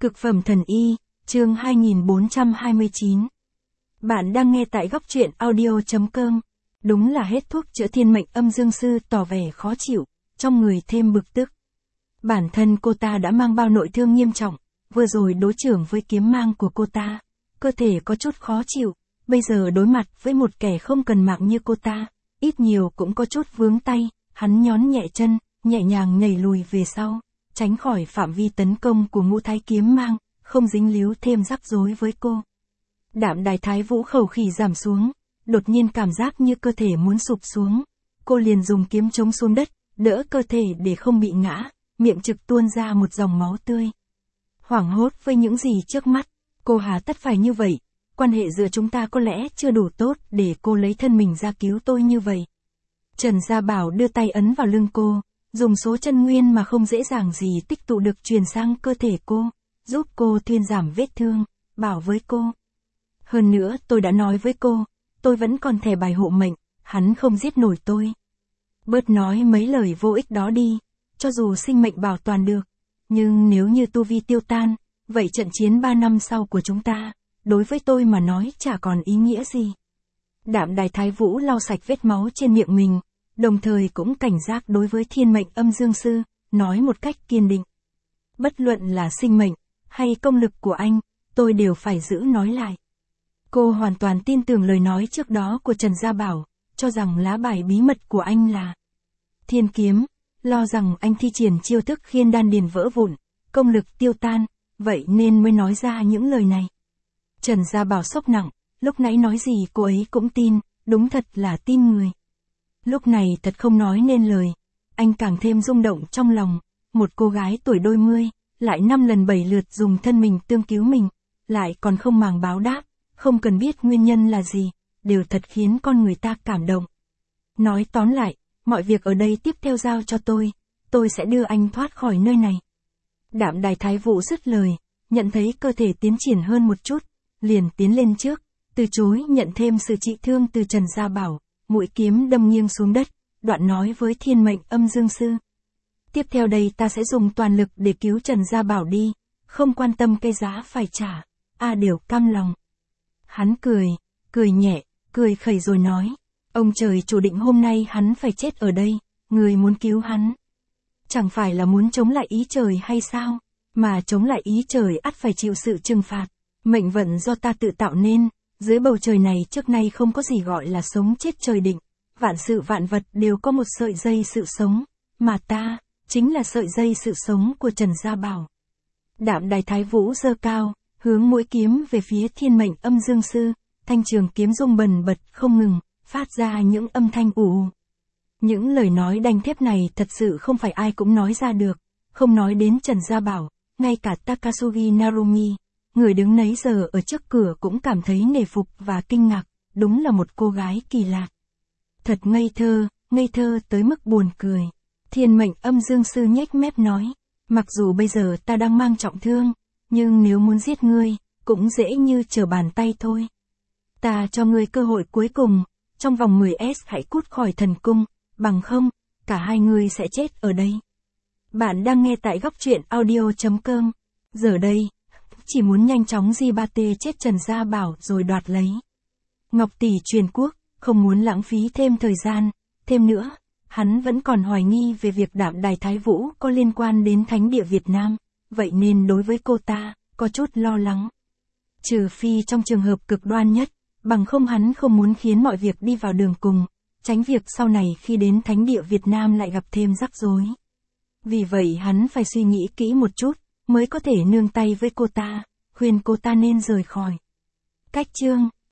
Cực phẩm thần y, chương 2429. Bạn đang nghe tại góc truyện audio.com. Đúng là hết thuốc chữa thiên mệnh âm dương sư tỏ vẻ khó chịu, trong người thêm bực tức. Bản thân cô ta đã mang bao nội thương nghiêm trọng, vừa rồi đối chưởng với kiếm mang của cô ta, cơ thể có chút khó chịu, bây giờ đối mặt với một kẻ không cần mạng như cô ta, ít nhiều cũng có chút vướng tay, hắn nhón nhẹ chân, nhẹ nhàng nhảy lùi về sau, tránh khỏi phạm vi tấn công của Ngũ Thái kiếm mang, không dính líu thêm rắc rối với cô. Đạm Đài Thái Vũ khẩu khí giảm xuống, đột nhiên cảm giác như cơ thể muốn sụp xuống. Cô liền dùng kiếm chống xuống đất, đỡ cơ thể để không bị ngã, miệng trực tuôn ra một dòng máu tươi. Hoảng hốt với những gì trước mắt, cô hà tất phải như vậy, quan hệ giữa chúng ta có lẽ chưa đủ tốt để cô lấy thân mình ra cứu tôi như vậy. Trần Gia Bảo đưa tay ấn vào lưng cô, dùng số chân nguyên mà không dễ dàng gì tích tụ được truyền sang cơ thể cô, giúp cô thuyên giảm vết thương, bảo với cô. Hơn nữa tôi đã nói với cô, tôi vẫn còn thẻ bài hộ mệnh, hắn không giết nổi tôi. Bớt nói mấy lời vô ích đó đi, cho dù sinh mệnh bảo toàn được, nhưng nếu như tu vi tiêu tan, vậy trận chiến 3 năm sau của chúng ta, đối với tôi mà nói chả còn ý nghĩa gì. Đạm Đài Thái Vũ lau sạch vết máu trên miệng mình, đồng thời cũng cảnh giác đối với thiên mệnh âm dương sư, nói một cách kiên định. Bất luận là sinh mệnh, hay công lực của anh, tôi đều phải giữ nói lại. Cô hoàn toàn tin tưởng lời nói trước đó của Trần Gia Bảo, cho rằng lá bài bí mật của anh là thiên kiếm, lo rằng anh thi triển chiêu thức khiến đan điền vỡ vụn, công lực tiêu tan, vậy nên mới nói ra những lời này. Trần Gia Bảo sốc nặng, lúc nãy nói gì cô ấy cũng tin, đúng thật là tin người. Lúc này thật không nói nên lời, anh càng thêm rung động trong lòng, một cô gái tuổi đôi mươi, lại 5 lần 7 lượt dùng thân mình tương cứu mình, lại còn không màng báo đáp, không cần biết nguyên nhân là gì, đều thật khiến con người ta cảm động. Nói tóm lại, mọi việc ở đây tiếp theo giao cho tôi sẽ đưa anh thoát khỏi nơi này. Đạm Đài Thái Vũ dứt lời, nhận thấy cơ thể tiến triển hơn một chút, liền tiến lên trước, từ chối nhận thêm sự trị thương từ Trần Gia Bảo, mũi kiếm đâm nghiêng xuống đất, đoạn nói với thiên mệnh âm dương sư. Tiếp theo đây ta sẽ dùng toàn lực để cứu Trần Gia Bảo đi, không quan tâm cái giá phải trả, đều cam lòng. Hắn cười nhẹ, cười khẩy rồi nói, ông trời chủ định hôm nay hắn phải chết ở đây, người muốn cứu hắn. Chẳng phải là muốn chống lại ý trời hay sao, mà chống lại ý trời ắt phải chịu sự trừng phạt, mệnh vận do ta tự tạo nên, dưới bầu trời này trước nay không có gì gọi là sống chết trời định, vạn sự vạn vật đều có một sợi dây sự sống, mà ta, chính là sợi dây sự sống của Trần Gia Bảo. Đạm Đài Thái Vũ giơ cao, hướng mũi kiếm về phía thiên mệnh âm dương sư, thanh trường kiếm rung bần bật không ngừng, phát ra những âm thanh ù. Những lời nói đanh thép này thật sự không phải ai cũng nói ra được, không nói đến Trần Gia Bảo, ngay cả Takasugi Narumi, người đứng nấy giờ ở trước cửa cũng cảm thấy nể phục và kinh ngạc, đúng là một cô gái kỳ lạ. Thật ngây thơ tới mức buồn cười. Thiên mệnh âm dương sư nhếch mép nói, mặc dù bây giờ ta đang mang trọng thương, nhưng nếu muốn giết ngươi, cũng dễ như trở bàn tay thôi. Ta cho ngươi cơ hội cuối cùng, trong vòng 10S hãy cút khỏi thần cung, bằng không, cả hai ngươi sẽ chết ở đây. Bạn đang nghe tại góc truyện audio.com. Giờ đây, chỉ muốn nhanh chóng Di-ba-tê chết Trần Gia Bảo rồi đoạt lấy Ngọc Tỷ truyền quốc, không muốn lãng phí thêm thời gian. Thêm nữa, hắn vẫn còn hoài nghi về việc Đạm Đài Thái Vũ có liên quan đến Thánh địa Việt Nam, vậy nên đối với cô ta, có chút lo lắng. Trừ phi trong trường hợp cực đoan nhất, bằng không hắn không muốn khiến mọi việc đi vào đường cùng, tránh việc sau này khi đến Thánh địa Việt Nam lại gặp thêm rắc rối. Vì vậy hắn phải suy nghĩ kỹ một chút, mới có thể nương tay với cô ta, khuyên cô ta nên rời khỏi. Cách chương